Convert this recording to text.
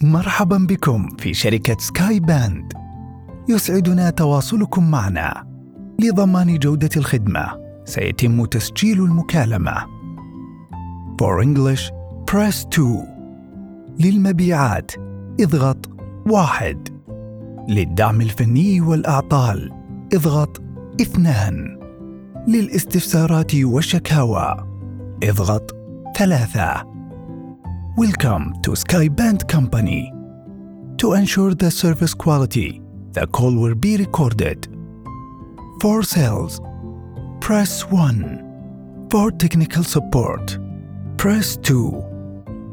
مرحبا بكم في شركة سكاي باند. يسعدنا تواصلكم معنا. لضمان جودة الخدمة سيتم تسجيل المكالمة. For English, press 2. للمبيعات اضغط 1. للدعم الفني والأعطال اضغط 2. للاستفسارات والشكاوى اضغط 3. Welcome to Sky Band Company. To ensure the service quality, the call will be recorded. For sales, press 1. For technical support, press 2.